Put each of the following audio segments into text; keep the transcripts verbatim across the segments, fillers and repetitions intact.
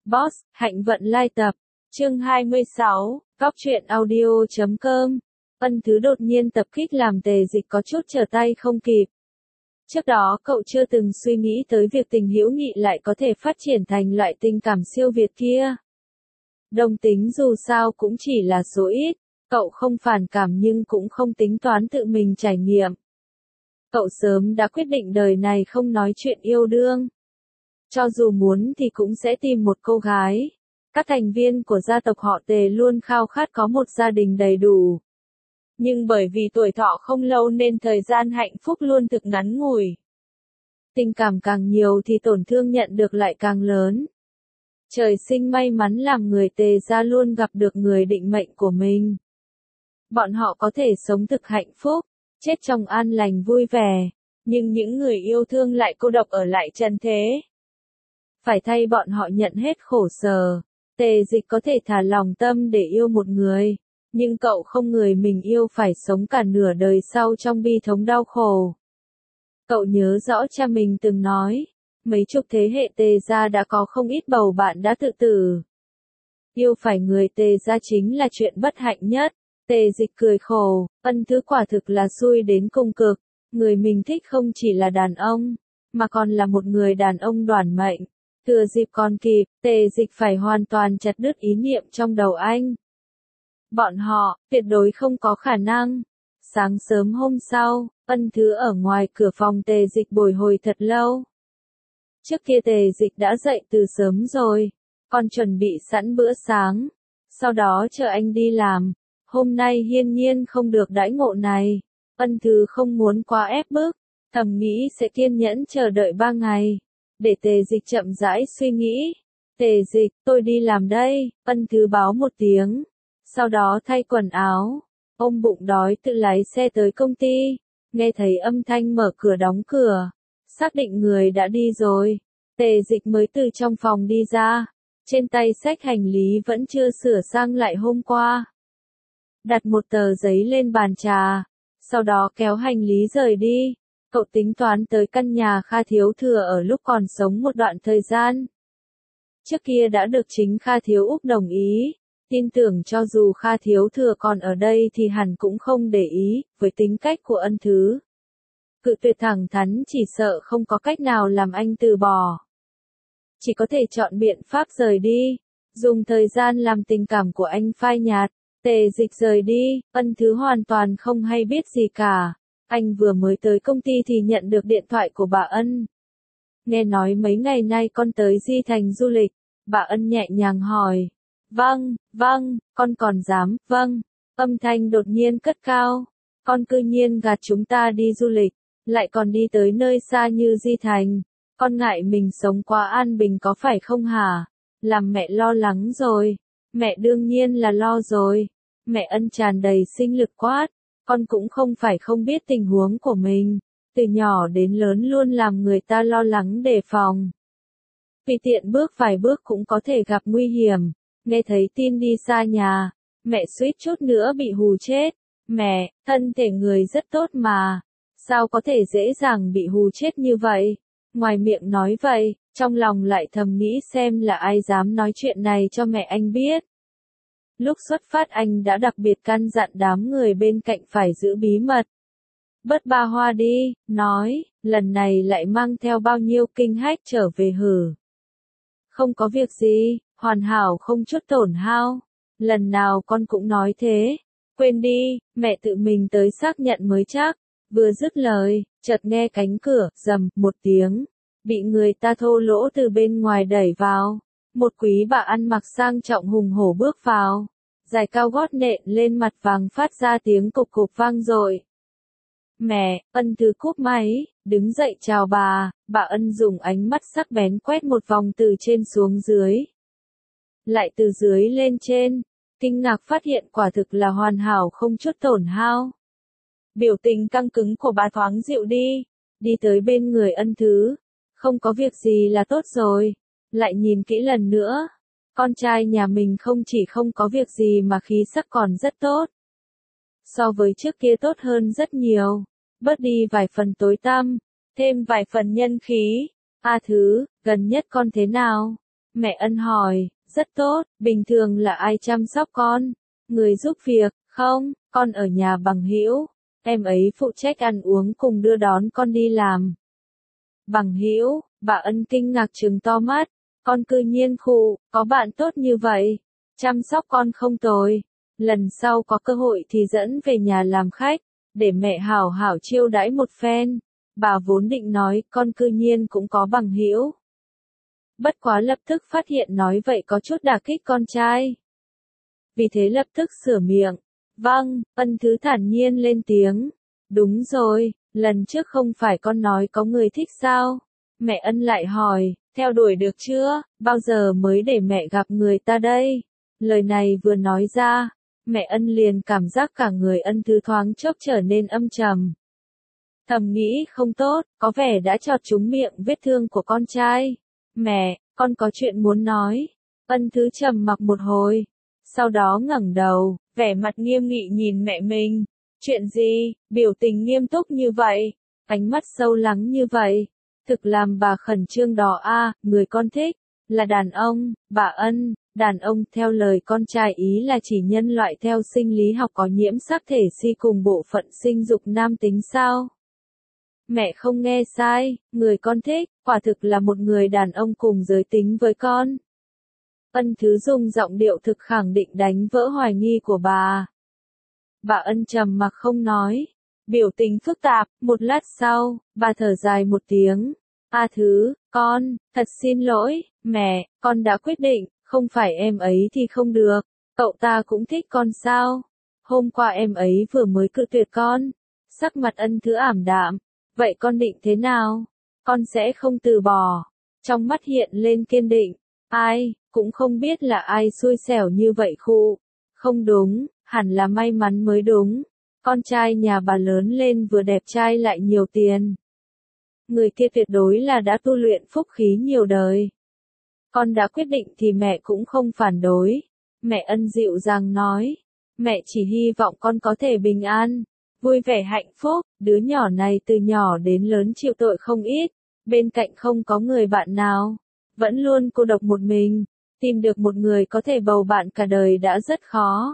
Boss, Hạnh vận lai tập. Chương hai mươi sáu, Góc truyện audio chấm com. Ân Thứ đột nhiên tập kích làm Tề Dịch có chút trở tay không kịp. Trước đó cậu chưa từng suy nghĩ tới việc tình hữu nghị lại có thể phát triển thành loại tình cảm siêu việt kia. Đồng tính dù sao cũng chỉ là số ít, cậu không phản cảm nhưng cũng không tính toán tự mình trải nghiệm. Cậu sớm đã quyết định đời này không nói chuyện yêu đương. Cho dù muốn thì cũng sẽ tìm một cô gái. Các thành viên của gia tộc họ Tề luôn khao khát có một gia đình đầy đủ. Nhưng bởi vì tuổi thọ không lâu nên thời gian hạnh phúc luôn thực ngắn ngủi. Tình cảm càng nhiều thì tổn thương nhận được lại càng lớn. Trời sinh may mắn làm người Tề gia luôn gặp được người định mệnh của mình. Bọn họ có thể sống thực hạnh phúc, chết trong an lành vui vẻ, nhưng những người yêu thương lại cô độc ở lại trần thế. Phải thay bọn họ nhận hết khổ sở. Tề Dịch có thể thả lòng tâm để yêu một người, nhưng cậu không người mình yêu phải sống cả nửa đời sau trong bi thống đau khổ. Cậu nhớ rõ cha mình từng nói, mấy chục thế hệ Tề gia đã có không ít bầu bạn đã tự tử. Yêu phải người Tề gia chính là chuyện bất hạnh nhất. Tề Dịch cười khổ, Ân Thứ quả thực là xui đến cùng cực, người mình thích không chỉ là đàn ông, mà còn là một người đàn ông đoản mệnh. Thừa dịp còn kịp, Tề Dịch phải hoàn toàn chặt đứt ý niệm trong đầu anh. Bọn họ, tuyệt đối không có khả năng. Sáng sớm hôm sau, Ân Thứ ở ngoài cửa phòng Tề Dịch bồi hồi thật lâu. Trước kia Tề Dịch đã dậy từ sớm rồi, còn chuẩn bị sẵn bữa sáng, sau đó chờ anh đi làm. Hôm nay hiên nhiên không được đãi ngộ này. Ân Thứ không muốn quá ép bức, thầm nghĩ sẽ kiên nhẫn chờ đợi ba ngày. Để Tề Dịch chậm rãi suy nghĩ. Tề Dịch, tôi đi làm đây, Ân Thứ báo một tiếng. Sau đó thay quần áo, ôm bụng đói tự lái xe tới công ty. Nghe thấy âm thanh mở cửa đóng cửa. Xác định người đã đi rồi. Tề Dịch mới từ trong phòng đi ra. Trên tay xách hành lý vẫn chưa sửa sang lại hôm qua. Đặt một tờ giấy lên bàn trà. Sau đó kéo hành lý rời đi. Cậu tính toán tới căn nhà Kha Thiếu Thừa ở lúc còn sống một đoạn thời gian. Trước kia đã được chính Kha Thiếu Úc đồng ý, tin tưởng cho dù Kha Thiếu Thừa còn ở đây thì hẳn cũng không để ý, với tính cách của Ân Thứ. Cự tuyệt thẳng thắn chỉ sợ không có cách nào làm anh từ bỏ. Chỉ có thể chọn biện pháp rời đi, dùng thời gian làm tình cảm của anh phai nhạt. Tề Dịch rời đi, Ân Thứ hoàn toàn không hay biết gì cả. Anh vừa mới tới công ty thì nhận được điện thoại của bà Ân. Nghe nói mấy ngày nay con tới Di Thành du lịch, bà Ân nhẹ nhàng hỏi. Vâng, vâng, con còn dám, vâng. Âm thanh đột nhiên cất cao. Con cư nhiên gạt chúng ta đi du lịch, lại còn đi tới nơi xa như Di Thành. Con ngại mình sống quá an bình có phải không hả? Làm mẹ lo lắng rồi. Mẹ đương nhiên là lo rồi. Mẹ Ân tràn đầy sinh lực quát. Con cũng không phải không biết tình huống của mình, từ nhỏ đến lớn luôn làm người ta lo lắng đề phòng. Vì tiện bước vài bước cũng có thể gặp nguy hiểm, nghe thấy tin đi xa nhà, mẹ suýt chút nữa bị hù chết. Mẹ, thân thể người rất tốt mà, sao có thể dễ dàng bị hù chết như vậy? Ngoài miệng nói vậy, trong lòng lại thầm nghĩ xem là ai dám nói chuyện này cho mẹ anh biết. Lúc xuất phát anh đã đặc biệt căn dặn đám người bên cạnh phải giữ bí mật. Bớt ba hoa đi, nói, lần này lại mang theo bao nhiêu kinh hách trở về hử. Không có việc gì, hoàn hảo không chút tổn hao. Lần nào con cũng nói thế. Quên đi, mẹ tự mình tới xác nhận mới chắc. Vừa dứt lời, chợt nghe cánh cửa, rầm, một tiếng. Bị người ta thô lỗ từ bên ngoài đẩy vào. Một quý bà ăn mặc sang trọng hùng hổ bước vào, giày cao gót nện lên mặt vàng phát ra tiếng cục cục vang dội. Mẹ, Ân Thứ cúp máy, đứng dậy chào bà, bà Ân dùng ánh mắt sắc bén quét một vòng từ trên xuống dưới. Lại từ dưới lên trên, kinh ngạc phát hiện quả thực là hoàn hảo không chút tổn hao. Biểu tình căng cứng của bà thoáng dịu đi, đi tới bên người Ân Thứ, không có việc gì là tốt rồi. Lại nhìn kỹ lần nữa, con trai nhà mình không chỉ không có việc gì mà khí sắc còn rất tốt. So với trước kia tốt hơn rất nhiều, bớt đi vài phần tối tăm, thêm vài phần nhân khí. A Thứ, gần nhất con thế nào? Mẹ Ân hỏi, rất tốt, bình thường là ai chăm sóc con? Người giúp việc, không, con ở nhà bằng hữu, em ấy phụ trách ăn uống cùng đưa đón con đi làm. Bằng hữu, bà Ân kinh ngạc trừng to mắt, con cư nhiên khụ, có bạn tốt như vậy, chăm sóc con không tồi, lần sau có cơ hội thì dẫn về nhà làm khách, để mẹ hảo hảo chiêu đãi một phen. Bà vốn định nói con cư nhiên cũng có bằng hữu. Bất quá lập tức phát hiện nói vậy có chút đả kích con trai. Vì thế lập tức sửa miệng. Vâng, Ân Thứ thản nhiên lên tiếng. Đúng rồi, lần trước không phải con nói có người thích sao? Mẹ Ân lại hỏi, theo đuổi được chưa? Bao giờ mới để mẹ gặp người ta đây? Lời này vừa nói ra, mẹ Ân liền cảm giác cả người Ân Thứ thoáng chốc trở nên âm trầm. Thầm nghĩ không tốt, có vẻ đã chọt trúng miệng vết thương của con trai. Mẹ, con có chuyện muốn nói. Ân Thứ trầm mặc một hồi, sau đó ngẩng đầu, vẻ mặt nghiêm nghị nhìn mẹ mình. Chuyện gì, biểu tình nghiêm túc như vậy, ánh mắt sâu lắng như vậy, thực làm bà khẩn trương đó a. À, người con thích, là đàn ông, bà Ân, đàn ông theo lời con trai ý là chỉ nhân loại theo sinh lý học có nhiễm sắc thể si cùng bộ phận sinh dục nam tính sao? Mẹ không nghe sai, người con thích, quả thực là một người đàn ông cùng giới tính với con. Ân Thứ dùng giọng điệu thực khẳng định đánh vỡ hoài nghi của bà. Bà Ân trầm mặc không nói, biểu tình phức tạp, một lát sau, bà thở dài một tiếng. A Thứ, con, thật xin lỗi, mẹ, con đã quyết định, không phải em ấy thì không được, cậu ta cũng thích con sao? Hôm qua em ấy vừa mới cự tuyệt con. Sắc mặt Ân Thứ ảm đạm, vậy con định thế nào? Con sẽ không từ bỏ. Trong mắt hiện lên kiên định, ai, cũng không biết là ai xui xẻo như vậy khụ. Không đúng, hẳn là may mắn mới đúng. Con trai nhà bà lớn lên vừa đẹp trai lại nhiều tiền. Người kia tuyệt đối là đã tu luyện phúc khí nhiều đời. Con đã quyết định thì mẹ cũng không phản đối. Mẹ Ân dịu dàng nói. Mẹ chỉ hy vọng con có thể bình an, vui vẻ hạnh phúc. Đứa nhỏ này từ nhỏ đến lớn chịu tội không ít. Bên cạnh không có người bạn nào. Vẫn luôn cô độc một mình. Tìm được một người có thể bầu bạn cả đời đã rất khó.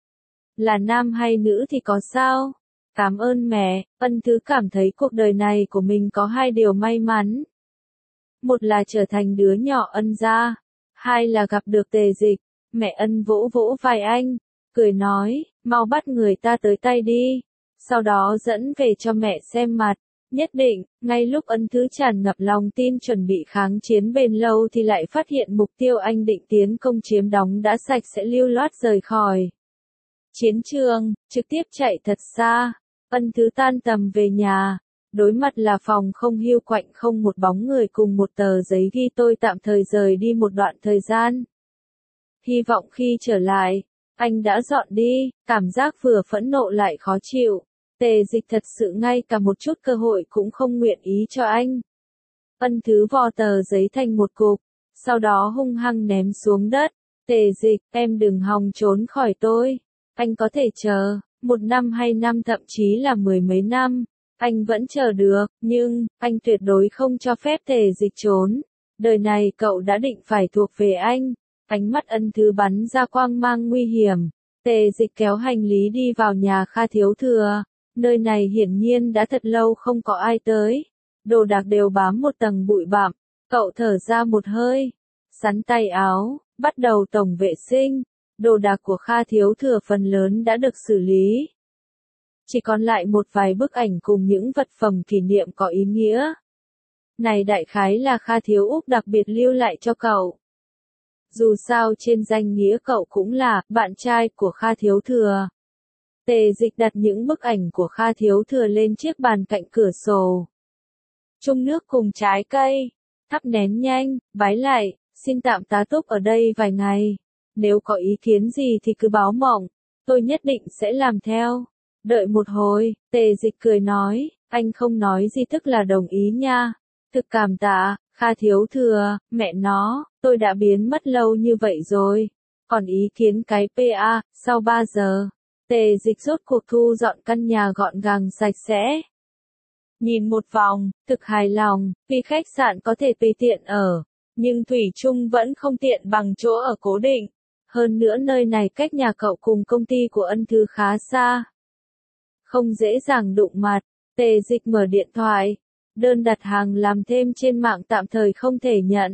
Là nam hay nữ thì có sao? Cảm ơn mẹ. Ân Thứ cảm thấy cuộc đời này của mình có hai điều may mắn. Một là trở thành đứa nhỏ Ân gia. Hai là gặp được Tề Dịch. Mẹ Ân vỗ vỗ vai anh, cười nói, mau bắt người ta tới tay đi. Sau đó dẫn về cho mẹ xem mặt. Nhất định, ngay lúc Ân Thứ tràn ngập lòng tin chuẩn bị kháng chiến bền lâu thì lại phát hiện mục tiêu anh định tiến công chiếm đóng đã sạch sẽ lưu loát rời khỏi chiến trường, trực tiếp chạy thật xa. Ân Thứ tan tầm về nhà, đối mặt là phòng không hiu quạnh không một bóng người cùng một tờ giấy ghi tôi tạm thời rời đi một đoạn thời gian. Hy vọng khi trở lại, anh đã dọn đi, cảm giác vừa phẫn nộ lại khó chịu. Tề Dịch thật sự ngay cả một chút cơ hội cũng không nguyện ý cho anh. Ân Thứ vò tờ giấy thành một cục, sau đó hung hăng ném xuống đất. Tề Dịch, em đừng hòng trốn khỏi tôi. Anh có thể chờ, một năm hay năm thậm chí là mười mấy năm. Anh vẫn chờ được, nhưng, anh tuyệt đối không cho phép Tề Dịch trốn. Đời này cậu đã định phải thuộc về anh. Ánh mắt Ân Thứ bắn ra quang mang nguy hiểm. Tề Dịch kéo hành lý đi vào nhà Kha Thiếu Thừa. Nơi này hiển nhiên đã thật lâu không có ai tới. Đồ đạc đều bám một tầng bụi bặm. Cậu thở ra một hơi. Sắn tay áo, bắt đầu tổng vệ sinh. Đồ đạc của Kha Thiếu Thừa phần lớn đã được xử lý. Chỉ còn lại một vài bức ảnh cùng những vật phẩm kỷ niệm có ý nghĩa. Này đại khái là Kha Thiếu Úc đặc biệt lưu lại cho cậu. Dù sao trên danh nghĩa cậu cũng là bạn trai của Kha Thiếu Thừa. Tề Dịch đặt những bức ảnh của Kha Thiếu Thừa lên chiếc bàn cạnh cửa sổ. Chung nước cùng trái cây, thắp nén nhanh, bái lại, xin tạm tá túc ở đây vài ngày. Nếu có ý kiến gì thì cứ báo mộng, tôi nhất định sẽ làm theo. Đợi một hồi, Tề Dịch cười nói, anh không nói gì tức là đồng ý nha. Thực cảm tạ, Kha Thiếu Thừa, mẹ nó, tôi đã biến mất lâu như vậy rồi. Còn ý kiến cái pê a, sau ba giờ. Tề Dịch rốt cuộc thu dọn căn nhà gọn gàng sạch sẽ. Nhìn một vòng, thực hài lòng, vì khách sạn có thể tùy tiện ở, nhưng thủy chung vẫn không tiện bằng chỗ ở cố định. Hơn nữa nơi này cách nhà cậu cùng công ty của Ân Thứ khá xa. Không dễ dàng đụng mặt. Tề Dịch mở điện thoại. Đơn đặt hàng làm thêm trên mạng tạm thời không thể nhận.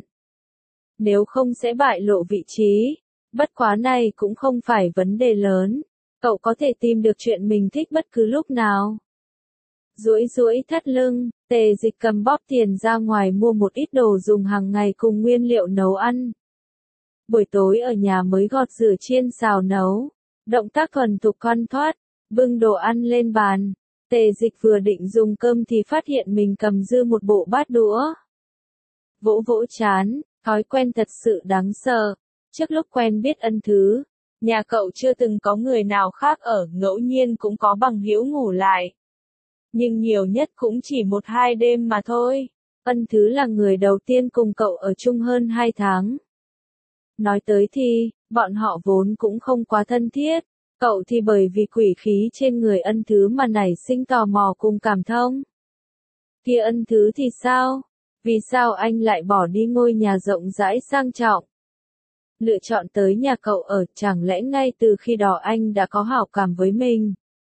Nếu không sẽ bại lộ vị trí. Bất quá này cũng không phải vấn đề lớn. Cậu có thể tìm được chuyện mình thích bất cứ lúc nào. Duỗi duỗi thắt lưng, Tề Dịch cầm bóp tiền ra ngoài mua một ít đồ dùng hàng ngày cùng nguyên liệu nấu ăn. Buổi tối ở nhà mới gọt rửa chiên xào nấu. Động tác thuần thục thoăn thoắt, bưng đồ ăn lên bàn. Tề Dịch vừa định dùng cơm thì phát hiện mình cầm dư một bộ bát đũa. Vỗ vỗ chán, thói quen thật sự đáng sợ. Trước lúc quen biết Ân Thứ, nhà cậu chưa từng có người nào khác ở, ngẫu nhiên cũng có bằng hữu ngủ lại. Nhưng nhiều nhất cũng chỉ một hai đêm mà thôi. Ân Thứ là người đầu tiên cùng cậu ở chung hơn hai tháng. Nói tới thì, bọn họ vốn cũng không quá thân thiết. Cậu thì bởi vì quỷ khí trên người Ân Thứ mà nảy sinh tò mò cùng cảm thông. Kia Ân Thứ thì sao? Vì sao anh lại bỏ đi ngôi nhà rộng rãi sang trọng? Lựa chọn tới nhà cậu ở, chẳng lẽ ngay từ khi đó anh đã có hảo cảm với mình?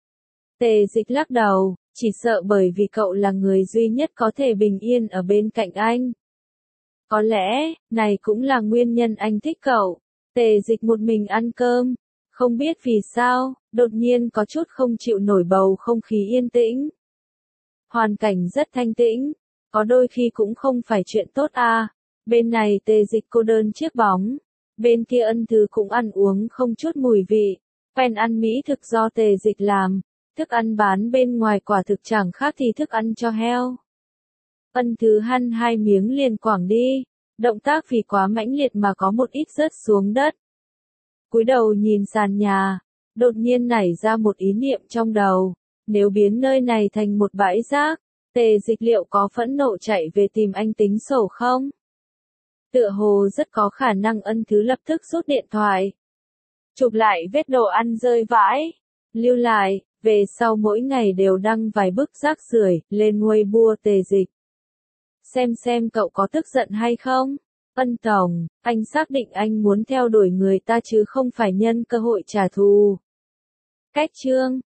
Tề Dịch lắc đầu, chỉ sợ bởi vì cậu là người duy nhất có thể bình yên ở bên cạnh anh. Có lẽ, này cũng là nguyên nhân anh thích cậu. Tề Dịch một mình ăn cơm, không biết vì sao, đột nhiên có chút không chịu nổi bầu không khí yên tĩnh. Hoàn cảnh rất thanh tĩnh, có đôi khi cũng không phải chuyện tốt à. Bên này Tề Dịch cô đơn chiếc bóng, bên kia Ân Thứ cũng ăn uống không chút mùi vị. Quen ăn mỹ thực do Tề Dịch làm, thức ăn bán bên ngoài quả thực chẳng khác thì thức ăn cho heo. Ân Thứ hăn hai miếng liền quẳng đi, động tác vì quá mãnh liệt mà có một ít rớt xuống đất. Cúi đầu nhìn sàn nhà, đột nhiên nảy ra một ý niệm trong đầu, nếu biến nơi này thành một bãi rác, Tề Dịch liệu có phẫn nộ chạy về tìm anh tính sổ không? Tựa hồ rất có khả năng. Ân Thứ lập tức rút điện thoại, chụp lại vết đồ ăn rơi vãi, lưu lại, về sau mỗi ngày đều đăng vài bức rác rưởi lên Weibo Tề Dịch. Xem xem cậu có tức giận hay không? Ân tổng, anh xác định anh muốn theo đuổi người ta chứ không phải nhân cơ hội trả thù. Cách chương